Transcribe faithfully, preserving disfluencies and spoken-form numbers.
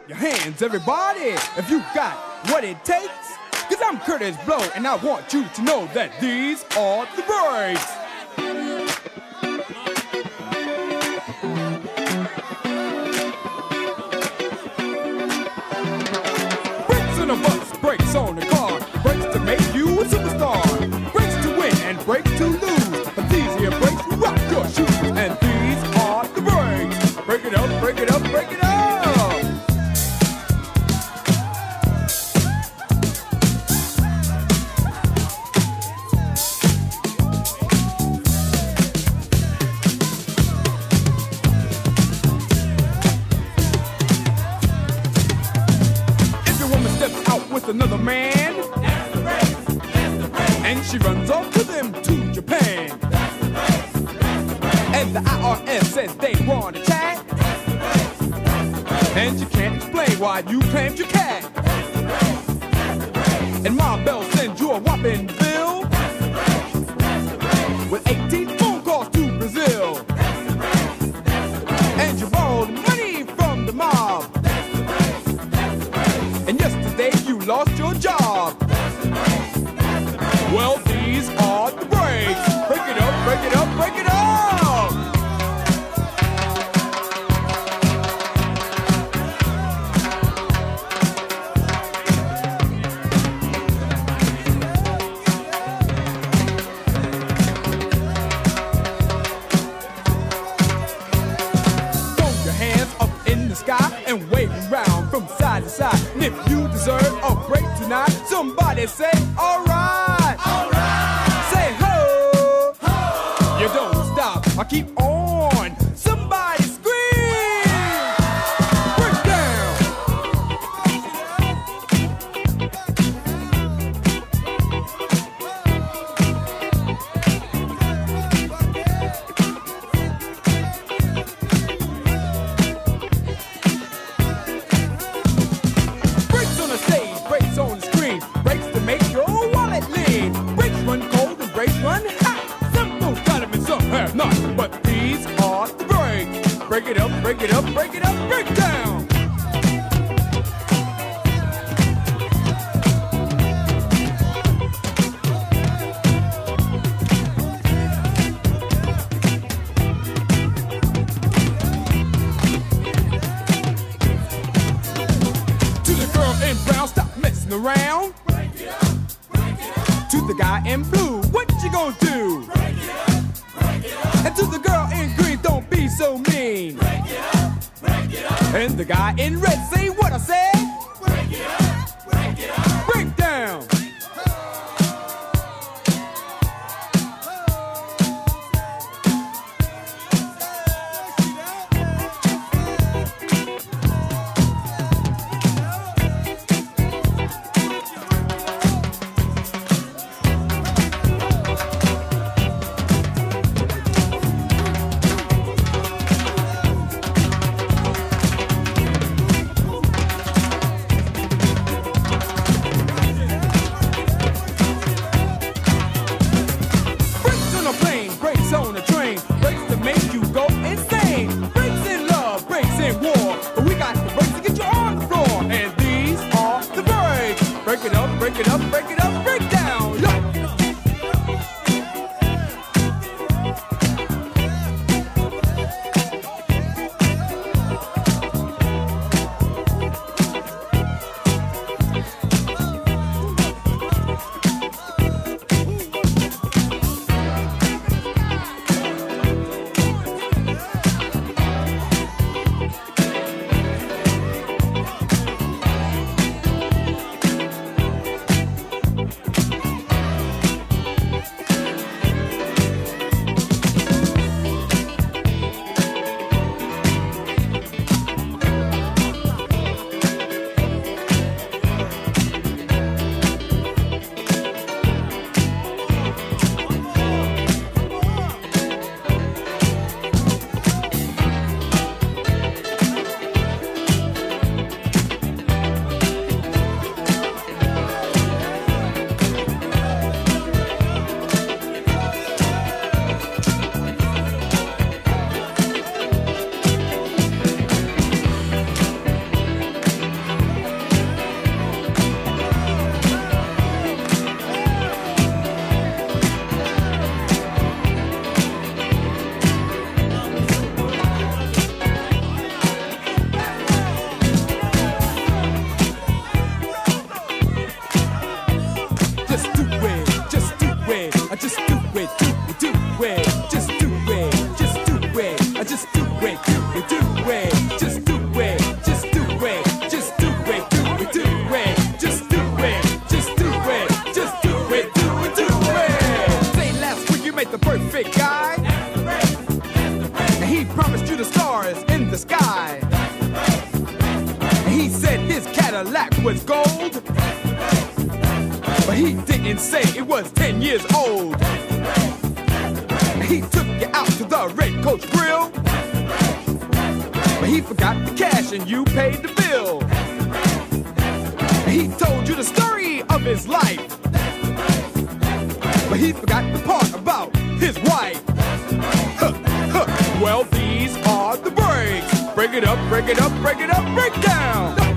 your hands, everybody, if you got what it takes. Cause I'm Curtis Blow, and I want you to know that these are the breaks. Brakes on a bus, brakes on the car, brakes to make you a superstar, brakes to win and brakes to lose. But these here brakes rock your shoes, and these are the breaks. Break it up, break it up, break it up. Another man, that's the race, that's the race. And she runs off with him to Japan. That's the race, that's the race. And the I R S says they want to chat. That's the race, that's the race. And you can't explain why you claimed your cat. That's the race, that's the race. And Ma Bell sends you a whopping bill. That's the race, that's the race. With eighteen phone calls to Brazil. That's the race, that's the race. And you borrowed money from the mob. That's the race, that's the race. And yesterday you lost your job. That's the breaks, that's the breaks. Well, these are the breaks. Break it up, break it up, break it up. Throw your hands up in the sky and wave around from side to side. And if you deserve a break tonight, somebody say, all right. All right. Say, ho. Ho. You don't stop. I keep on. Somebody scream. Break down. Breaks on the stage, breaks on the screen, breaks to make your wallet lean. Breaks run cold and breaks run hot. Some don't got them and some have not. But these are the breaks. Break it up, break it up, break it up, break down. To the girl in brown, stop messing around. Break it up, break it up. To the guy in blue, what you gonna do? Break it up, break it up. And to the girl in green, don't be so mean. Break it up, break it up. And the guy in red, say what I said. Break it up, break it up. Break down. He said his Cadillac was gold, but he didn't say it was ten years old. He took you out to the Red Coach Grill, but he forgot the cash and you paid the bill. He told you the story of his life, but he forgot the part about his wife. Huh, huh. Well, these are the breaks. Break it up, break it up, break it up, break down.